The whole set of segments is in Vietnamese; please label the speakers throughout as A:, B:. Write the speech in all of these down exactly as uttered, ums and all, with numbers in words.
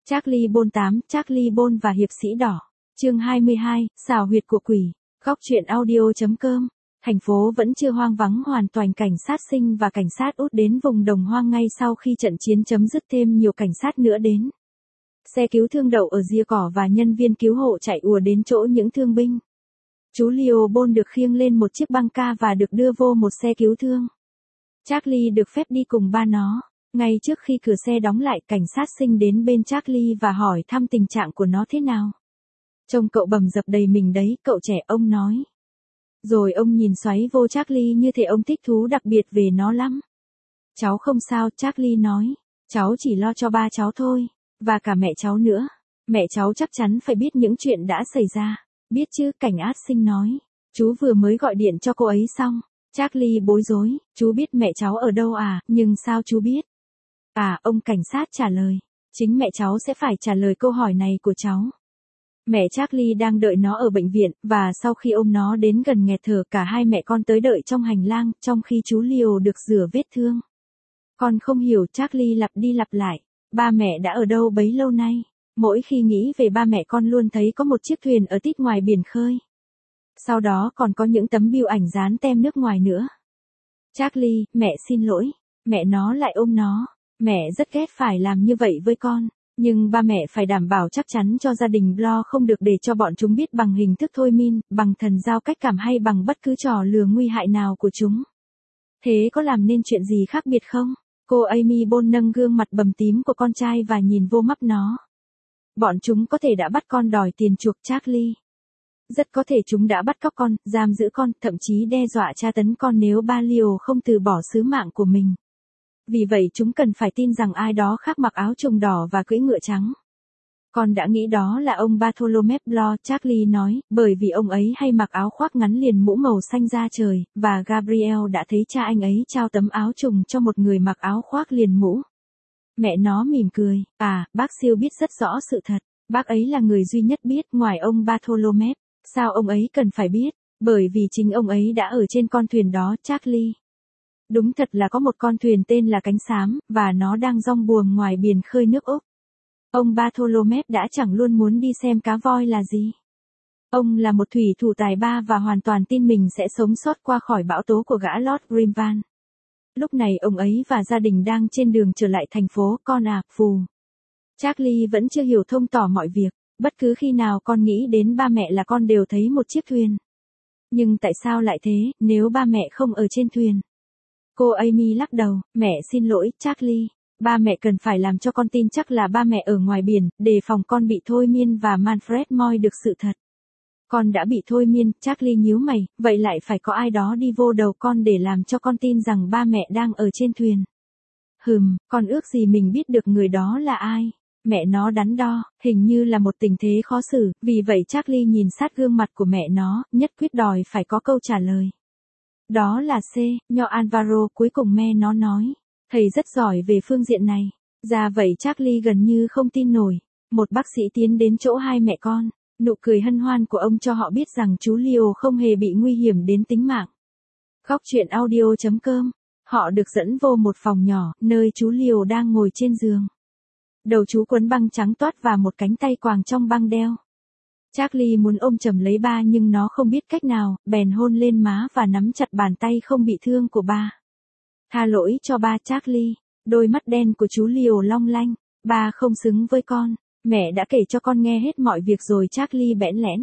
A: Charlie Bôn tám, Charlie Bôn và hiệp sĩ đỏ. Chương hai mươi hai, xào huyệt của quỷ. Góc truyện audio.com. Thành phố vẫn chưa hoang vắng hoàn toàn, cảnh sát sinh và cảnh sát út đến vùng đồng hoang ngay sau khi trận chiến chấm dứt, thêm nhiều cảnh sát nữa đến. Xe cứu thương đậu ở rìa cỏ và nhân viên cứu hộ chạy ùa đến chỗ những thương binh. Chú Leo Bôn được khiêng lên một chiếc băng ca và được đưa vô một xe cứu thương. Charlie được phép đi cùng ba nó. Ngay trước khi cửa xe đóng lại, cảnh sát sinh đến bên Charlie và hỏi thăm tình trạng của nó thế nào. Trông cậu bầm dập đầy mình đấy, cậu trẻ, ông nói. Rồi ông nhìn xoáy vô Charlie như thể ông thích thú đặc biệt về nó lắm. Cháu không sao, Charlie nói. Cháu chỉ lo cho ba cháu thôi. Và cả mẹ cháu nữa. Mẹ cháu chắc chắn phải biết những chuyện đã xảy ra. Biết chứ, cảnh sát sinh nói. Chú vừa mới gọi điện cho cô ấy xong. Charlie bối rối. Chú biết mẹ cháu ở đâu à, nhưng sao chú biết? À, ông cảnh sát trả lời. Chính mẹ cháu sẽ phải trả lời câu hỏi này của cháu. Mẹ Charlie đang đợi nó ở bệnh viện, và sau khi ôm nó đến gần nghẹt thở, cả hai mẹ con tới đợi trong hành lang, trong khi chú Leo được rửa vết thương. Con không hiểu, Charlie lặp đi lặp lại. Ba mẹ đã ở đâu bấy lâu nay? Mỗi khi nghĩ về ba mẹ, con luôn thấy có một chiếc thuyền ở tít ngoài biển khơi. Sau đó còn có những tấm bưu ảnh dán tem nước ngoài nữa. Charlie, mẹ xin lỗi. Mẹ nó lại ôm nó. Mẹ rất ghét phải làm như vậy với con. Nhưng ba mẹ phải đảm bảo chắc chắn cho gia đình Blo không được để cho bọn chúng biết bằng hình thức thôi min, bằng thần giao cách cảm hay bằng bất cứ trò lừa nguy hại nào của chúng. Thế có làm nên chuyện gì khác biệt không? Cô Amy Bôn nâng gương mặt bầm tím của con trai và nhìn vô mắt nó. Bọn chúng có thể đã bắt con đòi tiền chuộc, Charlie. Rất có thể chúng đã bắt cóc con, giam giữ con, thậm chí đe dọa tra tấn con nếu ba Leo không từ bỏ sứ mạng của mình. Vì vậy chúng cần phải tin rằng ai đó khác mặc áo trùng đỏ và cưỡi ngựa trắng. Con đã nghĩ đó là ông Bartholomew Blo, Charlie nói, bởi vì ông ấy hay mặc áo khoác ngắn liền mũ màu xanh da trời, và Gabriel đã thấy cha anh ấy trao tấm áo trùng cho một người mặc áo khoác liền mũ. Mẹ nó mỉm cười, à, bác siêu biết rất rõ sự thật, bác ấy là người duy nhất biết ngoài ông Bartholomew. Sao ông ấy cần phải biết? Bởi vì chính ông ấy đã ở trên con thuyền đó, Charlie. Đúng thật là có một con thuyền tên là Cánh Xám, và nó đang dong buồm ngoài biển khơi nước Úc. Ông Bartholomew đã chẳng luôn muốn đi xem cá voi là gì. Ông là một thủy thủ tài ba và hoàn toàn tin mình sẽ sống sót qua khỏi bão tố của gã Lord Grimvan. Lúc này ông ấy và gia đình đang trên đường trở lại thành phố, con à, phù. Charlie vẫn chưa hiểu thông tỏ mọi việc. Bất cứ khi nào con nghĩ đến ba mẹ là con đều thấy một chiếc thuyền. Nhưng tại sao lại thế, nếu ba mẹ không ở trên thuyền? Cô Amy lắc đầu, mẹ xin lỗi, Charlie. Ba mẹ cần phải làm cho con tin chắc là ba mẹ ở ngoài biển, đề phòng con bị thôi miên và Manfred moi được sự thật. Con đã bị thôi miên, Charlie nhíu mày, vậy lại phải có ai đó đi vô đầu con để làm cho con tin rằng ba mẹ đang ở trên thuyền. Hừm, con ước gì mình biết được người đó là ai. Mẹ nó đắn đo, hình như là một tình thế khó xử, vì vậy Charlie nhìn sát gương mặt của mẹ nó, nhất quyết đòi phải có câu trả lời. Đó là C, nho Alvaro, cuối cùng me nó nói. Thầy rất giỏi về phương diện này. Ra vậy Charlie gần như không tin nổi. Một bác sĩ tiến đến chỗ hai mẹ con. Nụ cười hân hoan của ông cho họ biết rằng chú Leo không hề bị nguy hiểm đến tính mạng. Góc truyện audio.com. Họ được dẫn vô một phòng nhỏ, nơi chú Leo đang ngồi trên giường. Đầu chú quấn băng trắng toát và một cánh tay quàng trong băng đeo. Charlie muốn ôm chầm lấy ba nhưng nó không biết cách nào, bèn hôn lên má và nắm chặt bàn tay không bị thương của ba. Tha lỗi cho ba, Charlie. Đôi mắt đen của chú Leo long lanh. Ba không xứng với con. Mẹ đã kể cho con nghe hết mọi việc rồi, Charlie bẽn lẽn.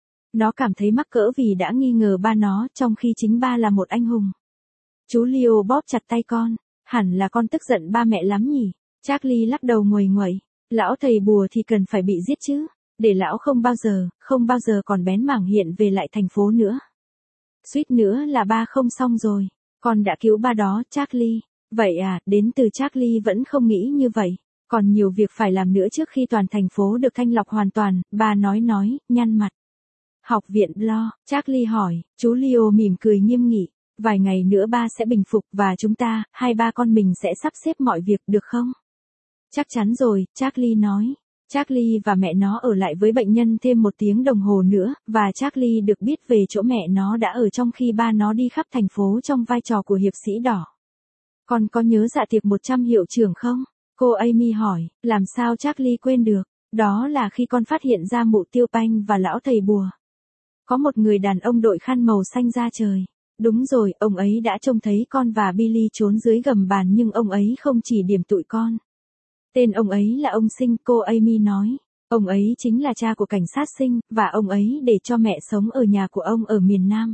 A: Nó cảm thấy mắc cỡ vì đã nghi ngờ ba nó, trong khi chính ba là một anh hùng. Chú Leo bóp chặt tay con. Hẳn là con tức giận ba mẹ lắm nhỉ? Charlie lắc đầu nguầy nguậy. Lão thầy bùa thì cần phải bị giết chứ. Để lão không bao giờ, không bao giờ còn bén mảng hiện về lại thành phố nữa. Suýt nữa là ba không xong rồi. Con đã cứu ba đó, Charlie. Vậy à, đến từ Charlie vẫn không nghĩ như vậy. Còn nhiều việc phải làm nữa trước khi toàn thành phố được thanh lọc hoàn toàn, ba nói nói, nhăn mặt. Học viện Blo, Charlie hỏi, chú Leo mỉm cười nghiêm nghị. Vài ngày nữa ba sẽ bình phục và chúng ta, hai ba con mình sẽ sắp xếp mọi việc được không? Chắc chắn rồi, Charlie nói. Charlie và mẹ nó ở lại với bệnh nhân thêm một tiếng đồng hồ nữa, và Charlie được biết về chỗ mẹ nó đã ở trong khi ba nó đi khắp thành phố trong vai trò của hiệp sĩ đỏ. Con có nhớ dạ tiệc một trăm hiệu trưởng không? Cô Amy hỏi, làm sao Charlie quên được? Đó là khi con phát hiện ra mụ Tiêu Panh và lão thầy bùa. Có một người đàn ông đội khăn màu xanh ra trời. Đúng rồi, ông ấy đã trông thấy con và Billy trốn dưới gầm bàn nhưng ông ấy không chỉ điểm tụi con. Tên ông ấy là ông Sinh, cô Amy nói. Ông ấy chính là cha của cảnh sát Sinh, và ông ấy để cho mẹ sống ở nhà của ông ở miền Nam.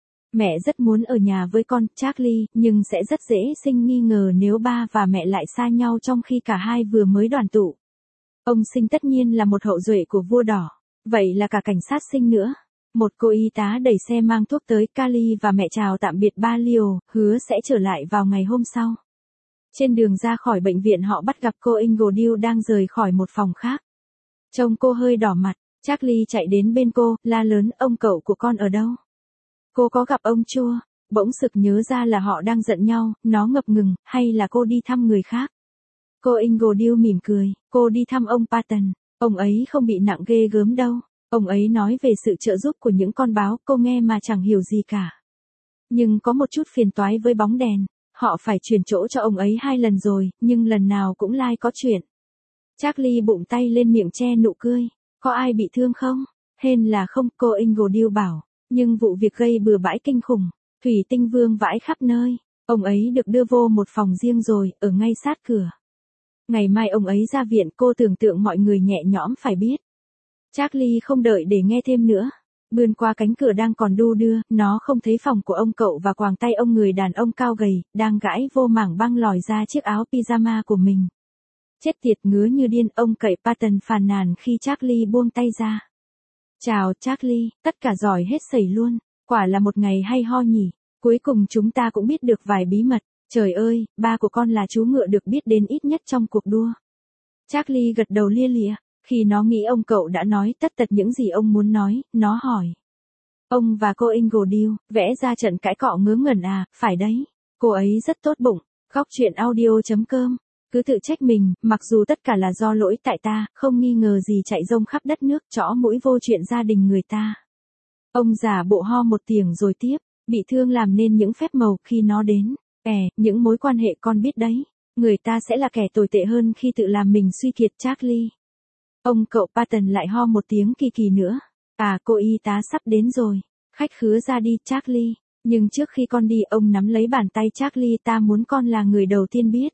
A: Mẹ rất muốn ở nhà với con, Charlie, nhưng sẽ rất dễ sinh nghi ngờ nếu ba và mẹ lại xa nhau trong khi cả hai vừa mới đoàn tụ. Ông Sinh tất nhiên là một hậu duệ của vua đỏ. Vậy là cả cảnh sát Sinh nữa. Một cô y tá đẩy xe mang thuốc tới, Carly và mẹ chào tạm biệt ba Leo, hứa sẽ trở lại vào ngày hôm sau. Trên đường ra khỏi bệnh viện họ bắt gặp cô Ingledew đang rời khỏi một phòng khác. Trông cô hơi đỏ mặt, Charlie chạy đến bên cô, la lớn, ông cậu của con ở đâu? Cô có gặp ông Chua? Bỗng sực nhớ ra là họ đang giận nhau, nó ngập ngừng, hay là cô đi thăm người khác? Cô Ingledew mỉm cười, cô đi thăm ông Patton, ông ấy không bị nặng ghê gớm đâu. Ông ấy nói về sự trợ giúp của những con báo, cô nghe mà chẳng hiểu gì cả. Nhưng có một chút phiền toái với bóng đèn, họ phải chuyển chỗ cho ông ấy hai lần rồi, nhưng lần nào cũng lai like có chuyện. Charlie bụng tay lên miệng che nụ cười, có ai bị thương không? Hên là không, cô Ingledew bảo, nhưng vụ việc gây bừa bãi kinh khủng, thủy tinh vương vãi khắp nơi, ông ấy được đưa vô một phòng riêng rồi, ở ngay sát cửa. Ngày mai ông ấy ra viện, cô tưởng tượng mọi người nhẹ nhõm phải biết. Charlie không đợi để nghe thêm nữa. Bươn qua cánh cửa đang còn đu đưa, nó không thấy phòng của ông cậu và quàng tay ông người đàn ông cao gầy, đang gãi vô mảng băng lòi ra chiếc áo pyjama của mình. Chết tiệt, ngứa như điên, ông cậy Patton phàn nàn khi Charlie buông tay ra. Chào Charlie, tất cả giỏi hết sẩy luôn, quả là một ngày hay ho nhỉ, cuối cùng chúng ta cũng biết được vài bí mật, trời ơi, ba của con là chú ngựa được biết đến ít nhất trong cuộc đua. Charlie gật đầu lia lịa. Khi nó nghĩ ông cậu đã nói tất tật những gì ông muốn nói, nó hỏi. Ông và cô Ingledew, vẽ ra trận cãi cọ ngớ ngẩn à, phải đấy. Cô ấy rất tốt bụng. Góc truyện audio chấm com. Cứ tự trách mình, mặc dù tất cả là do lỗi tại ta, không nghi ngờ gì chạy rông khắp đất nước, chõ mũi vô chuyện gia đình người ta. Ông giả bộ ho một tiếng rồi tiếp, bị thương làm nên những phép màu khi nó đến. Ẻ, những mối quan hệ con biết đấy. Người ta sẽ là kẻ tồi tệ hơn khi tự làm mình suy kiệt. Charlie. Ông cậu Patton lại ho một tiếng kỳ kỳ nữa. À, cô y tá sắp đến rồi. Khách khứa ra đi, Charlie. Nhưng trước khi con đi, ông nắm lấy bàn tay Charlie, ta muốn con là người đầu tiên biết.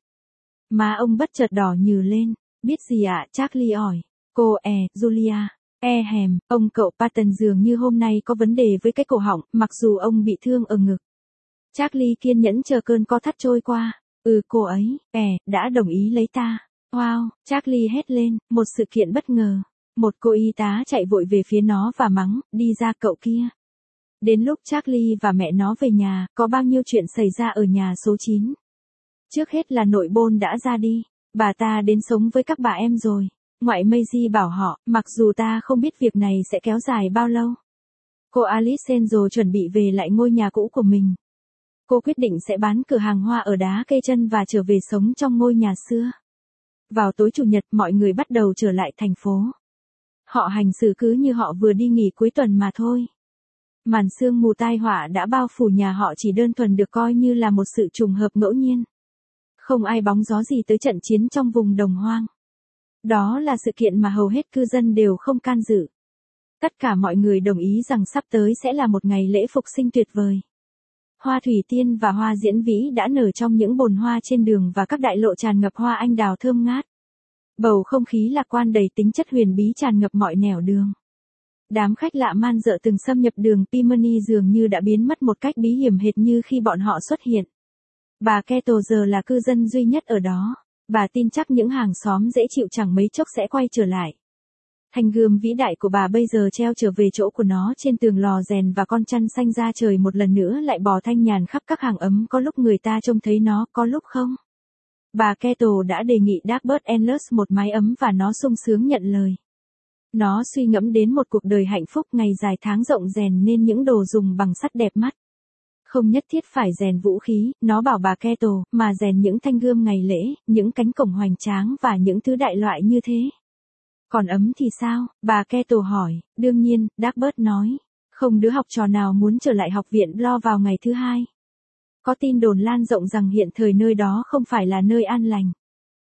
A: Má ông bất chợt đỏ nhừ lên. Biết gì ạ, à? Charlie hỏi. Cô e, Julia. E hèm, ông cậu Patton dường như hôm nay có vấn đề với cái cổ họng, mặc dù ông bị thương ở ngực. Charlie kiên nhẫn chờ cơn co thắt trôi qua. Ừ, cô ấy, e, đã đồng ý lấy ta. Wow, Charlie hét lên, một sự kiện bất ngờ. Một cô y tá chạy vội về phía nó và mắng, đi ra cậu kia. Đến lúc Charlie và mẹ nó về nhà, có bao nhiêu chuyện xảy ra ở nhà số chín. Trước hết là nội bôn đã ra đi, bà ta đến sống với các bà em rồi. Ngoại Maisie bảo họ, mặc dù ta không biết việc này sẽ kéo dài bao lâu. Cô Alice Angel chuẩn bị về lại ngôi nhà cũ của mình. Cô quyết định sẽ bán cửa hàng hoa ở đá cây chân và trở về sống trong ngôi nhà xưa. Vào tối chủ nhật, mọi người bắt đầu trở lại thành phố. Họ hành xử cứ như họ vừa đi nghỉ cuối tuần mà thôi. Màn sương mù tai họa đã bao phủ nhà họ chỉ đơn thuần được coi như là một sự trùng hợp ngẫu nhiên. Không ai bóng gió gì tới trận chiến trong vùng đồng hoang. Đó là sự kiện mà hầu hết cư dân đều không can dự. Tất cả mọi người đồng ý rằng sắp tới sẽ là một ngày lễ phục sinh tuyệt vời. Hoa thủy tiên và hoa diễn vĩ đã nở trong những bồn hoa trên đường và các đại lộ tràn ngập hoa anh đào thơm ngát. Bầu không khí lạc quan đầy tính chất huyền bí tràn ngập mọi nẻo đường. Đám khách lạ man dợ từng xâm nhập đường Pimeni dường như đã biến mất một cách bí hiểm hệt như khi bọn họ xuất hiện. Bà Kettle giờ là cư dân duy nhất ở đó. Bà tin chắc những hàng xóm dễ chịu chẳng mấy chốc sẽ quay trở lại. Thanh gươm vĩ đại của bà bây giờ treo trở về chỗ của nó trên tường lò rèn và con chăn xanh ra trời một lần nữa lại bò thanh nhàn khắp các hàng ấm, có lúc người ta trông thấy nó, có lúc không. Bà Kettle đã đề nghị Dagbert Endless một mái ấm và nó sung sướng nhận lời. Nó suy ngẫm đến một cuộc đời hạnh phúc, ngày dài tháng rộng rèn nên những đồ dùng bằng sắt đẹp mắt. Không nhất thiết phải rèn vũ khí, nó bảo bà Kettle, mà rèn những thanh gươm ngày lễ, những cánh cổng hoành tráng và những thứ đại loại như thế. Còn ấm thì sao? Bà Kettle hỏi. Đương nhiên, Dagbert nói. Không đứa học trò nào muốn trở lại học viện lo vào ngày thứ hai. Có tin đồn lan rộng rằng hiện thời nơi đó không phải là nơi an lành.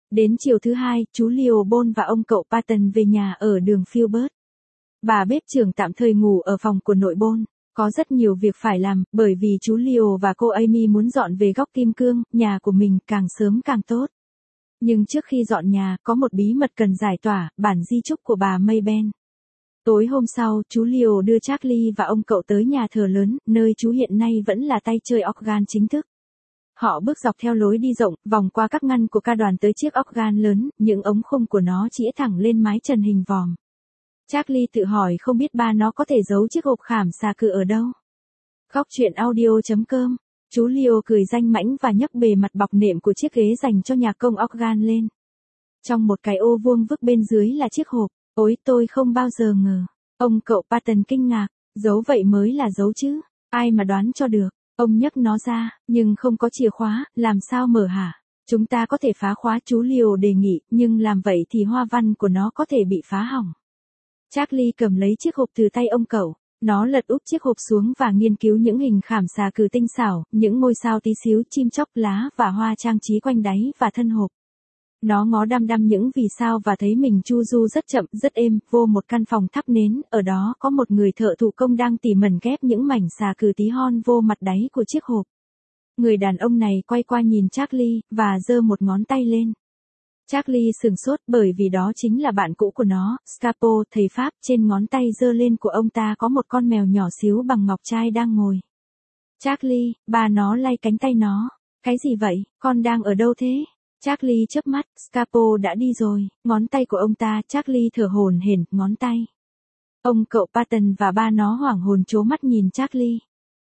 A: Đến chiều thứ hai, chú Leo Bone và ông cậu Patton về nhà ở đường Filbert. Bà bếp trưởng tạm thời ngủ ở phòng của nội Bone. Có rất nhiều việc phải làm, bởi vì chú Leo và cô Amy muốn dọn về góc kim cương, nhà của mình càng sớm càng tốt. Nhưng trước khi dọn nhà, có một bí mật cần giải tỏa, bản di chúc của bà Mayben. Tối hôm sau, chú Leo đưa Charlie và ông cậu tới nhà thờ lớn, nơi chú hiện nay vẫn là tay chơi organ chính thức. Họ bước dọc theo lối đi rộng, vòng qua các ngăn của ca đoàn tới chiếc organ lớn, những ống khung của nó chĩa thẳng lên mái trần hình vòm. Charlie tự hỏi không biết ba nó có thể giấu chiếc hộp khảm xà cừ ở đâu. Góc truyện audio chấm com. Chú Leo cười danh mãnh và nhấc bề mặt bọc nệm của chiếc ghế dành cho nhạc công organ lên. Trong một cái ô vuông vức bên dưới là chiếc hộp. Ôi tôi không bao giờ ngờ. Ông cậu Patton kinh ngạc. Giấu vậy mới là giấu chứ. Ai mà đoán cho được. Ông nhấc nó ra, nhưng không có chìa khóa, làm sao mở hả? Chúng ta có thể phá khóa, chú Leo đề nghị, nhưng làm vậy thì hoa văn của nó có thể bị phá hỏng. Charlie cầm lấy chiếc hộp từ tay ông cậu. Nó lật úp chiếc hộp xuống và nghiên cứu những hình khảm xà cừ tinh xảo, những ngôi sao tí xíu, chim chóc, lá và hoa trang trí quanh đáy và thân hộp. Nó ngó đăm đăm những vì sao và thấy mình chu du rất chậm, rất êm, vô một căn phòng thắp nến, ở đó có một người thợ thủ công đang tỉ mẩn ghép những mảnh xà cừ tí hon vô mặt đáy của chiếc hộp. Người đàn ông này quay qua nhìn Charlie, và giơ một ngón tay lên. Charlie sửng sốt bởi vì đó chính là bạn cũ của nó, Scapo, thầy Pháp, trên ngón tay giơ lên của ông ta có một con mèo nhỏ xíu bằng ngọc trai đang ngồi. Charlie, bà nó lay cánh tay nó. Cái gì vậy, con đang ở đâu thế? Charlie chớp mắt, Scapo đã đi rồi, ngón tay của ông ta, Charlie thở hổn hển, ngón tay. Ông cậu Patton và ba nó hoảng hồn trố mắt nhìn Charlie.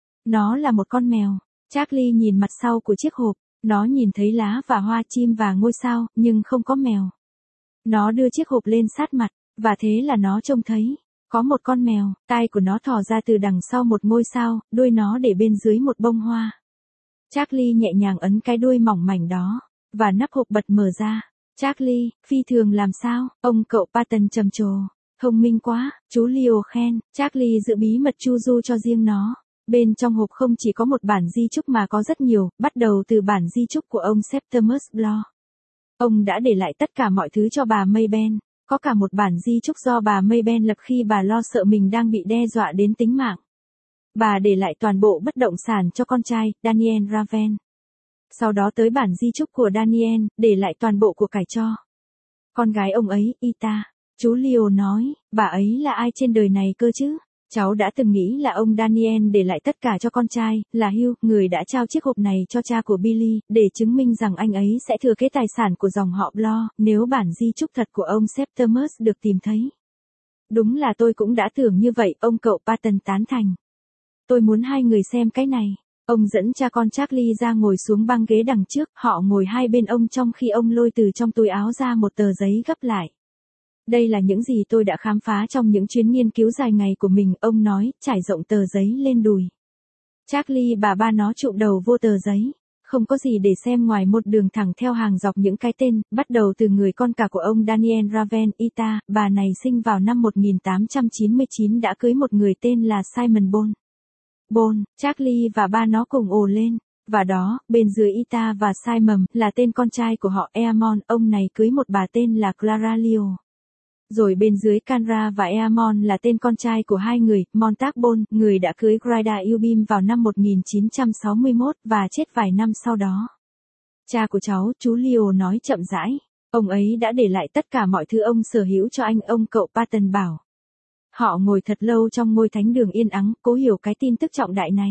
A: Nó là một con mèo. Charlie nhìn mặt sau của chiếc hộp, nó nhìn thấy lá và hoa chim và ngôi sao, nhưng không có mèo. Nó đưa chiếc hộp lên sát mặt, và thế là nó trông thấy. Có một con mèo, tai của nó thò ra từ đằng sau một ngôi sao, đuôi nó để bên dưới một bông hoa. Charlie nhẹ nhàng ấn cái đuôi mỏng mảnh đó. Và nắp hộp bật mở ra. Charlie, phi thường làm sao? Ông cậu Patton trầm trồ. Thông minh quá, chú Leo khen. Charlie giữ bí mật chu du cho riêng nó. Bên trong hộp không chỉ có một bản di chúc mà có rất nhiều, bắt đầu từ bản di chúc của ông Septimus Bloch. Ông đã để lại tất cả mọi thứ cho bà Mayben. Có cả một bản di chúc do bà Mayben lập khi bà lo sợ mình đang bị đe dọa đến tính mạng. Bà để lại toàn bộ bất động sản cho con trai, Daniel Raven. Sau đó tới bản di chúc của Daniel, để lại toàn bộ của cải cho con gái ông ấy, Ita. Chú Leo nói, bà ấy là ai trên đời này cơ chứ? Cháu đã từng nghĩ là ông Daniel để lại tất cả cho con trai, là Hugh, người đã trao chiếc hộp này cho cha của Billy, để chứng minh rằng anh ấy sẽ thừa kế tài sản của dòng họ Bloch, nếu bản di chúc thật của ông Septimus được tìm thấy. Đúng là tôi cũng đã tưởng như vậy, ông cậu Patton tán thành. Tôi muốn hai người xem cái này. Ông dẫn cha con Charlie ra ngồi xuống băng ghế đằng trước, họ ngồi hai bên ông trong khi ông lôi từ trong túi áo ra một tờ giấy gấp lại. Đây là những gì tôi đã khám phá trong những chuyến nghiên cứu dài ngày của mình, ông nói, trải rộng tờ giấy lên đùi. Charlie bà ba nó trụm đầu vô tờ giấy. Không có gì để xem ngoài một đường thẳng theo hàng dọc những cái tên, bắt đầu từ người con cả của ông Daniel Raven, Ita, bà này sinh vào năm một nghìn tám trăm chín mươi chín đã cưới một người tên là Simon Bone. Bone, Charlie và ba nó cùng ồ lên. Và đó, bên dưới Ita và Simon, là tên con trai của họ Eamon, ông này cưới một bà tên là Clara Leo. Rồi bên dưới Canra và Eamon là tên con trai của hai người, Montag Bone, người đã cưới Grida Eubim vào năm một nghìn chín trăm sáu mươi mốt, và chết vài năm sau đó. Cha của cháu, chú Leo nói chậm rãi. Ông ấy đã để lại tất cả mọi thứ ông sở hữu cho anh, ông cậu Patton bảo. Họ ngồi thật lâu trong ngôi thánh đường yên ắng, cố hiểu cái tin tức trọng đại này.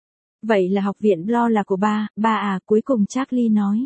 A: Vậy là học viện Bloch là của ba, ba à, cuối cùng Charlie nói.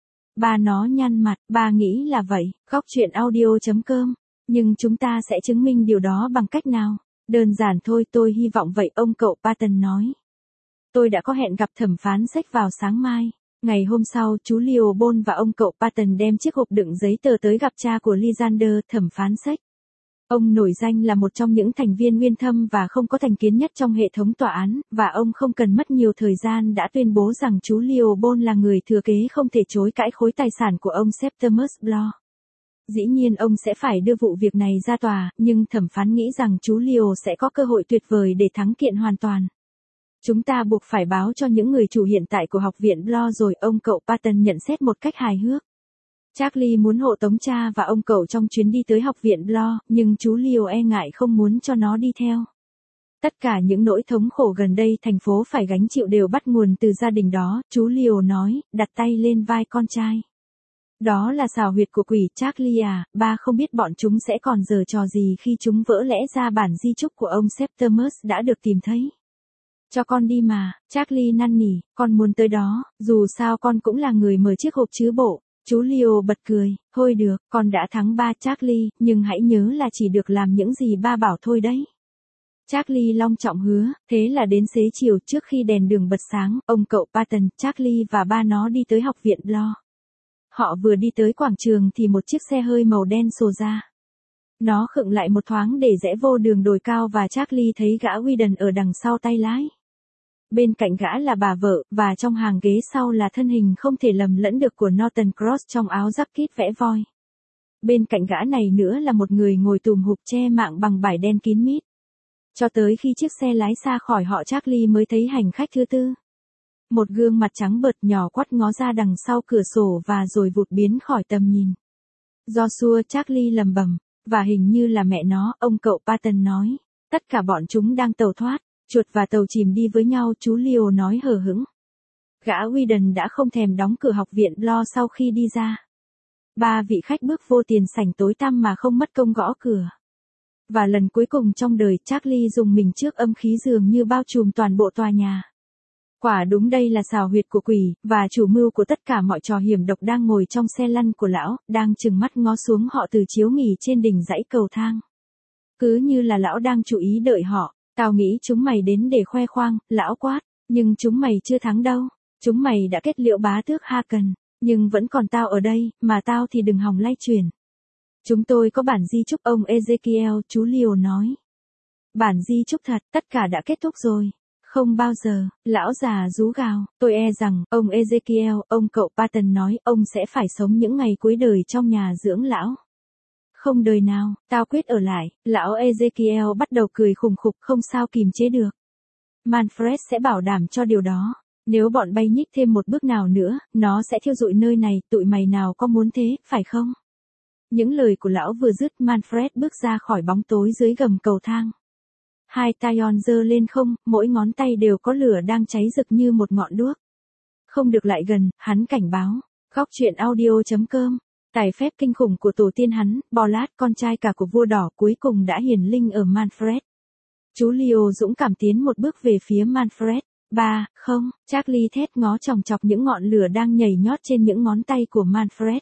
A: Ba nó nhăn mặt, ba nghĩ là vậy, góc truyện audio chấm com. Nhưng chúng ta sẽ chứng minh điều đó bằng cách nào? Đơn giản thôi, tôi hy vọng vậy, ông cậu Patton nói. Tôi đã có hẹn gặp thẩm phán sách vào sáng mai. Ngày hôm sau, chú Leo Bone và ông cậu Patton đem chiếc hộp đựng giấy tờ tới gặp cha của Lysander, thẩm phán sách. Ông nổi danh là một trong những thành viên uyên thâm và không có thành kiến nhất trong hệ thống tòa án, và ông không cần mất nhiều thời gian đã tuyên bố rằng chú Leo Bone là người thừa kế không thể chối cãi khối tài sản của ông Septimus Bloch. Dĩ nhiên ông sẽ phải đưa vụ việc này ra tòa, nhưng thẩm phán nghĩ rằng chú Leo sẽ có cơ hội tuyệt vời để thắng kiện hoàn toàn. Chúng ta buộc phải báo cho những người chủ hiện tại của học viện Bloch rồi, ông cậu Patton nhận xét một cách hài hước. Charlie muốn hộ tống cha và ông cậu trong chuyến đi tới học viện Blo, nhưng chú Leo e ngại không muốn cho nó đi theo. Tất cả những nỗi thống khổ gần đây thành phố phải gánh chịu đều bắt nguồn từ gia đình đó, chú Leo nói, đặt tay lên vai con trai. Đó là xào huyệt của quỷ, Charlie à, ba không biết bọn chúng sẽ còn giở trò gì khi chúng vỡ lẽ ra bản di chúc của ông Septimus đã được tìm thấy. Cho con đi mà, Charlie năn nỉ, con muốn tới đó, dù sao con cũng là người mở chiếc hộp chứa bộ. Chú Leo bật cười, thôi được, con đã thắng ba Charlie, nhưng hãy nhớ là chỉ được làm những gì ba bảo thôi đấy. Charlie long trọng hứa, thế là đến xế chiều trước khi đèn đường bật sáng, ông cậu Patton, Charlie và ba nó đi tới học viện Blo. Họ vừa đi tới quảng trường thì một chiếc xe hơi màu đen xô ra. Nó khựng lại một thoáng để rẽ vô đường đồi cao và Charlie thấy gã Weedon ở đằng sau tay lái. Bên cạnh gã là bà vợ, và trong hàng ghế sau là thân hình không thể lầm lẫn được của Norton Cross trong áo jacket vẽ voi. Bên cạnh gã này nữa là một người ngồi tùm hụp che mạng bằng vải đen kín mít. Cho tới khi chiếc xe lái xa khỏi họ Charlie mới thấy hành khách thứ tư. Một gương mặt trắng bợt nhỏ quắt ngó ra đằng sau cửa sổ và rồi vụt biến khỏi tầm nhìn. Joshua, Charlie lầm bầm, và hình như là mẹ nó, ông cậu Patton nói. Tất cả bọn chúng đang tàu thoát. Chuột và tàu chìm đi với nhau, chú Leo nói hờ hững. Gã Weedon đã không thèm đóng cửa học viện Blo sau khi đi ra. Ba vị khách bước vô tiền sảnh tối tăm mà không mất công gõ cửa. Và lần cuối cùng trong đời, Charlie dùng mình trước âm khí dường như bao trùm toàn bộ tòa nhà. Quả đúng đây là xào huyệt của quỷ, và chủ mưu của tất cả mọi trò hiểm độc đang ngồi trong xe lăn của lão, đang trừng mắt ngó xuống họ từ chiếu nghỉ trên đỉnh dãy cầu thang. Cứ như là lão đang chú ý đợi họ. Tao nghĩ chúng mày đến để khoe khoang, lão quát, nhưng chúng mày chưa thắng đâu. Chúng mày đã kết liễu bá tước Haken, nhưng vẫn còn tao ở đây, mà tao thì đừng hòng lay chuyển. Chúng tôi có bản di chúc ông Ezekiel, chú Leo nói. Bản di chúc thật, tất cả đã kết thúc rồi. Không bao giờ, lão già rú gào, tôi e rằng, ông Ezekiel, ông cậu Patton nói, ông sẽ phải sống những ngày cuối đời trong nhà dưỡng lão. Không đời nào, tao quyết ở lại, lão Ezekiel bắt đầu cười khùng khục không sao kìm chế được. Manfred sẽ bảo đảm cho điều đó. Nếu bọn bay nhích thêm một bước nào nữa, nó sẽ thiêu rụi nơi này, tụi mày nào có muốn thế, phải không? Những lời của lão vừa dứt, Manfred bước ra khỏi bóng tối dưới gầm cầu thang. Hai tay on giơ lên không, mỗi ngón tay đều có lửa đang cháy rực như một ngọn đuốc. Không được lại gần, hắn cảnh báo. Góc truyện audio chấm com. Tài phép kinh khủng của tổ tiên hắn, Bolat, con trai cả của vua đỏ, cuối cùng đã hiển linh ở Manfred. Chú Leo dũng cảm tiến một bước về phía Manfred. Ba, không, Charlie thét ngó chòng chọc những ngọn lửa đang nhảy nhót trên những ngón tay của Manfred.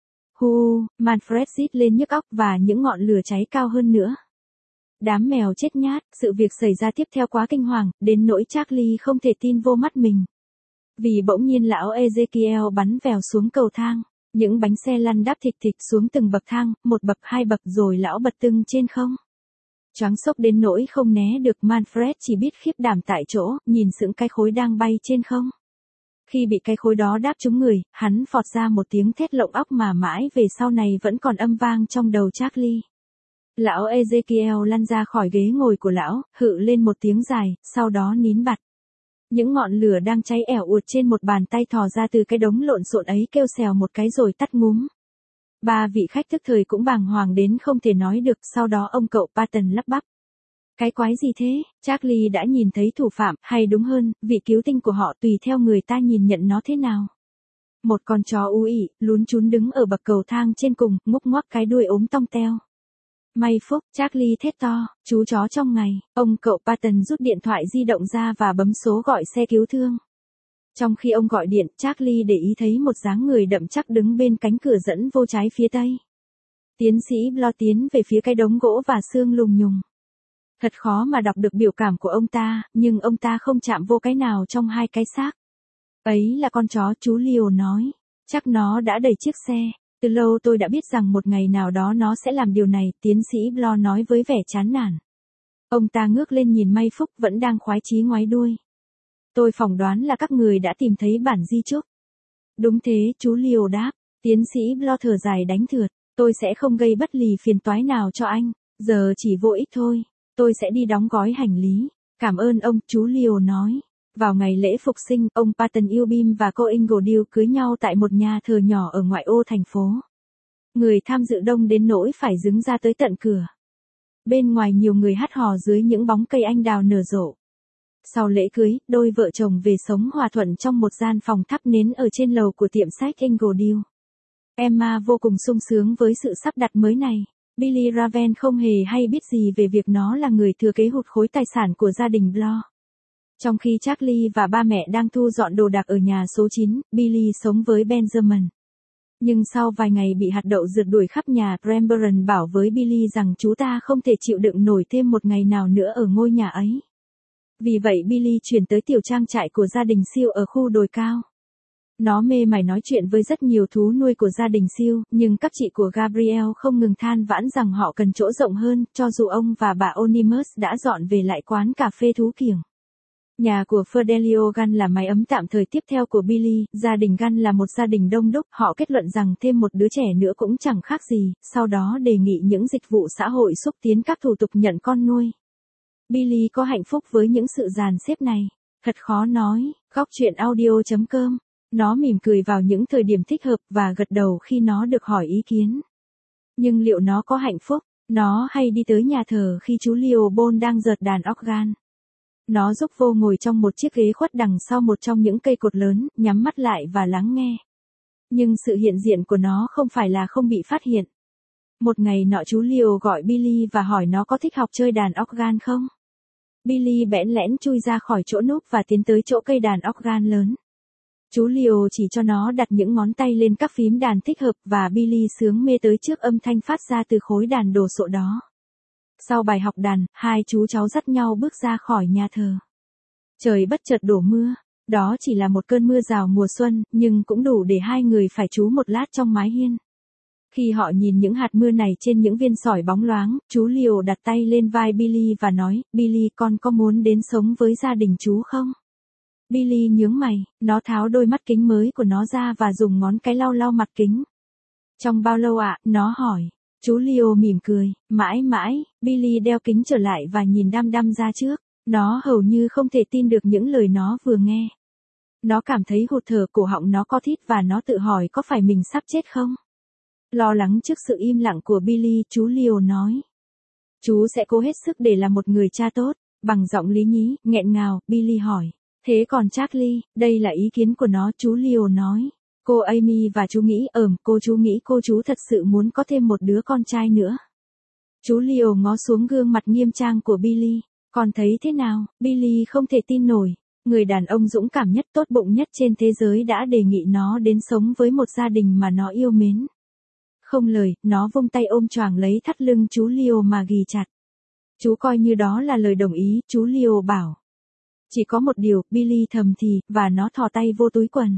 A: Hu, Manfred rít lên nhức óc và những ngọn lửa cháy cao hơn nữa. Đám mèo chết nhát, sự việc xảy ra tiếp theo quá kinh hoàng, đến nỗi Charlie không thể tin vô mắt mình. Vì bỗng nhiên lão Ezekiel bắn vèo xuống cầu thang. Những bánh xe lăn đáp thịch thịch xuống từng bậc thang, một bậc hai bậc rồi lão bật tưng trên không. Choáng sốc đến nỗi không né được, Manfred chỉ biết khiếp đảm tại chỗ, nhìn sững cái khối đang bay trên không. Khi bị cái khối đó đáp trúng người, hắn phọt ra một tiếng thét lộng óc mà mãi về sau này vẫn còn âm vang trong đầu Charlie. Lão Ezekiel lăn ra khỏi ghế ngồi của lão, hự lên một tiếng dài, sau đó nín bặt. Những ngọn lửa đang cháy ẻo uột trên một bàn tay thò ra từ cái đống lộn xộn ấy kêu xèo một cái rồi tắt ngúm. Ba vị khách tức thời cũng bàng hoàng đến không thể nói được, sau đó ông cậu Patton lắp bắp. Cái quái gì thế? Charlie đã nhìn thấy thủ phạm, hay đúng hơn, vị cứu tinh của họ, tùy theo người ta nhìn nhận nó thế nào. Một con chó u ị, lún chún đứng ở bậc cầu thang trên cùng, ngúc ngoắc cái đuôi ốm tong teo. May phúc, Charlie thét to, chú chó trong ngày, ông cậu Patton rút điện thoại di động ra và bấm số gọi xe cứu thương. Trong khi ông gọi điện, Charlie để ý thấy một dáng người đậm chắc đứng bên cánh cửa dẫn vô trái phía tây. Tiến sĩ Blo tiến về phía cái đống gỗ và xương lùng nhùng. Thật khó mà đọc được biểu cảm của ông ta, nhưng ông ta không chạm vô cái nào trong hai cái xác. Ấy là con chó, chú Leo nói. Chắc nó đã đẩy chiếc xe. Từ lâu tôi đã biết rằng một ngày nào đó nó sẽ làm điều này, tiến sĩ Blo nói với vẻ chán nản. Ông ta ngước lên nhìn May Phúc vẫn đang khoái chí ngoái đuôi. Tôi phỏng đoán là các người đã tìm thấy bản di chúc. Đúng thế, chú Leo đáp. Tiến sĩ Blo thở dài đánh thượt. Tôi sẽ không gây bất lì phiền toái nào cho anh. Giờ chỉ vô ích thôi. Tôi sẽ đi đóng gói hành lý. Cảm ơn ông, chú Leo nói. Vào ngày lễ phục sinh, ông Patton Eubim và cô Ingledew cưới nhau tại một nhà thờ nhỏ ở ngoại ô thành phố. Người tham dự đông đến nỗi phải đứng ra tới tận cửa. Bên ngoài nhiều người hát hò dưới những bóng cây anh đào nở rộ. Sau lễ cưới, đôi vợ chồng về sống hòa thuận trong một gian phòng thắp nến ở trên lầu của tiệm sách Ingledew. Emma vô cùng sung sướng với sự sắp đặt mới này. Billy Raven không hề hay biết gì về việc nó là người thừa kế hụt khối tài sản của gia đình Bloor. Trong khi Charlie và ba mẹ đang thu dọn đồ đạc ở nhà số chín, Billy sống với Benjamin. Nhưng sau vài ngày bị hạt đậu rượt đuổi khắp nhà, Rambaran bảo với Billy rằng chú ta không thể chịu đựng nổi thêm một ngày nào nữa ở ngôi nhà ấy. Vì vậy Billy chuyển tới tiểu trang trại của gia đình Siêu ở khu đồi cao. Nó mê mải nói chuyện với rất nhiều thú nuôi của gia đình Siêu, nhưng các chị của Gabriel không ngừng than vãn rằng họ cần chỗ rộng hơn, cho dù ông và bà Onimus đã dọn về lại quán cà phê thú kiểng. Nhà của Fidelio Gunn là mái ấm tạm thời tiếp theo của Billy, gia đình Gunn là một gia đình đông đúc, họ kết luận rằng thêm một đứa trẻ nữa cũng chẳng khác gì, sau đó đề nghị những dịch vụ xã hội xúc tiến các thủ tục nhận con nuôi. Billy có hạnh phúc với những sự dàn xếp này, thật khó nói. Góc truyện audio chấm com. Nó mỉm cười vào những thời điểm thích hợp và gật đầu khi nó được hỏi ý kiến. Nhưng liệu nó có hạnh phúc? Nó hay đi tới nhà thờ khi chú Leo Bone đang giợt đàn organ. Nó giúp vô ngồi trong một chiếc ghế khuất đằng sau một trong những cây cột lớn, nhắm mắt lại và lắng nghe. Nhưng sự hiện diện của nó không phải là không bị phát hiện. Một ngày nọ chú Leo gọi Billy và hỏi nó có thích học chơi đàn organ không? Billy bẽn lẽn chui ra khỏi chỗ núp và tiến tới chỗ cây đàn organ lớn. Chú Leo chỉ cho nó đặt những ngón tay lên các phím đàn thích hợp và Billy sướng mê tới trước âm thanh phát ra từ khối đàn đồ sộ đó. Sau bài học đàn, hai chú cháu dắt nhau bước ra khỏi nhà thờ. Trời bất chợt đổ mưa. Đó chỉ là một cơn mưa rào mùa xuân, nhưng cũng đủ để hai người phải trú một lát trong mái hiên. Khi họ nhìn những hạt mưa này trên những viên sỏi bóng loáng, chú Leo đặt tay lên vai Billy và nói, Billy, con có muốn đến sống với gia đình chú không? Billy nhướng mày, nó tháo đôi mắt kính mới của nó ra và dùng ngón cái lau lau mặt kính. Trong bao lâu ạ? Nó hỏi. Chú Leo mỉm cười, mãi mãi. Billy đeo kính trở lại và nhìn đăm đăm ra trước. Nó hầu như không thể tin được những lời nó vừa nghe. Nó cảm thấy hụt thở, cổ họng nó co thít và nó tự hỏi có phải mình sắp chết không? Lo lắng trước sự im lặng của Billy, chú Leo nói. Chú sẽ cố hết sức để làm một người cha tốt. Bằng giọng lý nhí, nghẹn ngào, Billy hỏi. Thế còn Charlie, đây là ý kiến của nó, chú Leo nói. Cô Amy và chú nghĩ, ừm, cô chú nghĩ cô chú thật sự muốn có thêm một đứa con trai nữa. Chú Leo ngó xuống gương mặt nghiêm trang của Billy. Con thấy thế nào? Billy không thể tin nổi. Người đàn ông dũng cảm nhất, tốt bụng nhất trên thế giới đã đề nghị nó đến sống với một gia đình mà nó yêu mến. Không lời, nó vung tay ôm choàng lấy thắt lưng chú Leo mà ghì chặt. Chú coi như đó là lời đồng ý, chú Leo bảo. Chỉ có một điều, Billy thầm thì, và nó thò tay vô túi quần.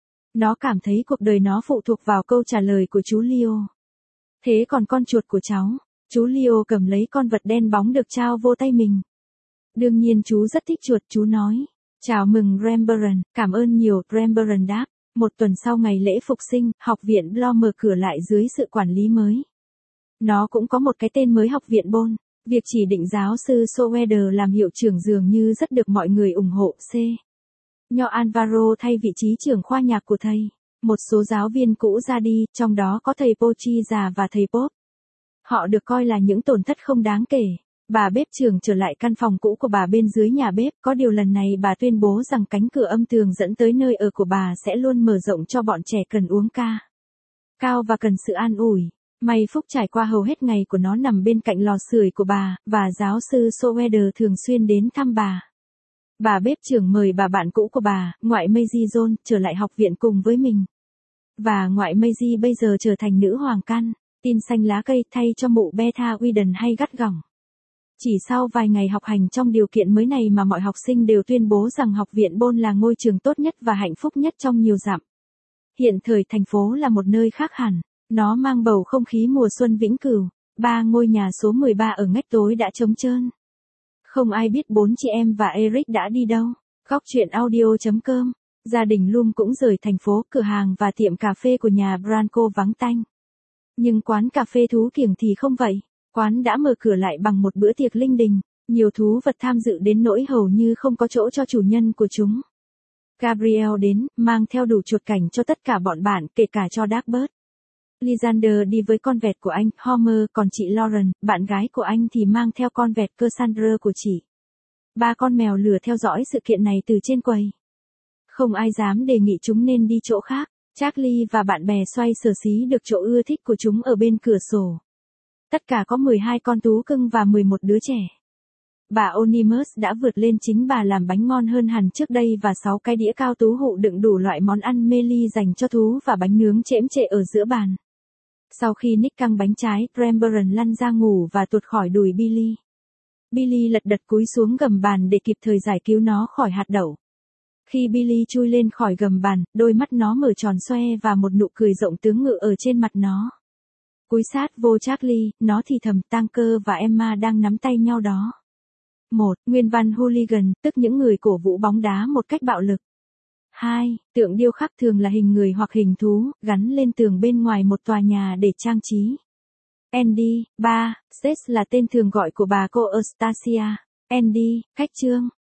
A: Nó cảm thấy cuộc đời nó phụ thuộc vào câu trả lời của chú Leo. Thế còn con chuột của cháu? Chú Leo cầm lấy con vật đen bóng được trao vô tay mình. Đương nhiên chú rất thích chuột, chú nói. Chào mừng Rambaran, cảm ơn nhiều, Rambaran đáp. Một tuần sau ngày lễ phục sinh, học viện Bloor mở cửa lại dưới sự quản lý mới. Nó cũng có một cái tên mới, học viện Bone. Việc chỉ định giáo sư Soeder làm hiệu trưởng dường như rất được mọi người ủng hộ. C. Nho Alvaro thay vị trí trưởng khoa nhạc của thầy. Một số giáo viên cũ ra đi, trong đó có thầy Pochi già và thầy Pop. Họ được coi là những tổn thất không đáng kể. Bà bếp trưởng trở lại căn phòng cũ của bà bên dưới nhà bếp, có điều lần này bà tuyên bố rằng cánh cửa âm tường dẫn tới nơi ở của bà sẽ luôn mở rộng cho bọn trẻ cần uống ca cao và cần sự an ủi. May phúc trải qua hầu hết ngày của nó nằm bên cạnh lò sưởi của bà, và giáo sư Soeder thường xuyên đến thăm bà. Bà bếp trưởng mời bà bạn cũ của bà, ngoại Maisie John, trở lại học viện cùng với mình. Và ngoại Maisie bây giờ trở thành nữ hoàng căn, tin xanh lá cây thay cho mụ Beta Whedon hay gắt gỏng. Chỉ sau vài ngày học hành trong điều kiện mới này mà mọi học sinh đều tuyên bố rằng học viện Bone là ngôi trường tốt nhất và hạnh phúc nhất trong nhiều dặm. Hiện thời thành phố là một nơi khác hẳn. Nó mang bầu không khí mùa xuân vĩnh cửu. Ba ngôi nhà số mười ba ở ngách tối đã trống trơn. Không ai biết bốn chị em và Eric đã đi đâu. Góc truyện audio chấm com. Gia đình Lum cũng rời thành phố, cửa hàng và tiệm cà phê của nhà Branco vắng tanh. Nhưng quán cà phê thú kiểng thì không vậy. Quán đã mở cửa lại bằng một bữa tiệc linh đình. Nhiều thú vật tham dự đến nỗi hầu như không có chỗ cho chủ nhân của chúng. Gabriel đến, mang theo đủ chuột cảnh cho tất cả bọn bạn, kể cả cho Darkbird. Lysander đi với con vẹt của anh, Homer, còn chị Lauren, bạn gái của anh thì mang theo con vẹt Cassandra của chị. Ba con mèo lửa theo dõi sự kiện này từ trên quầy. Không ai dám đề nghị chúng nên đi chỗ khác. Charlie và bạn bè xoay sở xí được chỗ ưa thích của chúng ở bên cửa sổ. Tất cả có mười hai con thú cưng và mười một đứa trẻ. Bà Onimus đã vượt lên chính bà làm bánh ngon hơn hẳn trước đây và sáu cái đĩa cao tú hụ đựng đủ loại món ăn mê ly dành cho thú và bánh nướng chễm chệ ở giữa bàn. Sau khi Nick căng bánh trái, Cranberry lăn ra ngủ và tuột khỏi đùi Billy. Billy lật đật cúi xuống gầm bàn để kịp thời giải cứu nó khỏi hạt đậu. Khi Billy chui lên khỏi gầm bàn, đôi mắt nó mở tròn xoe và một nụ cười rộng tướng ngự ở trên mặt nó. Cúi sát vô Charlie, nó thì thầm Tanker và Emma đang nắm tay nhau đó. một. Nguyên văn hooligan, tức những người cổ vũ bóng đá một cách bạo lực. hai. Tượng điêu khắc thường là hình người hoặc hình thú, gắn lên tường bên ngoài một tòa nhà để trang trí. Andy. ba. Seth là tên thường gọi của bà cô Eustacia. Andy, khách trương.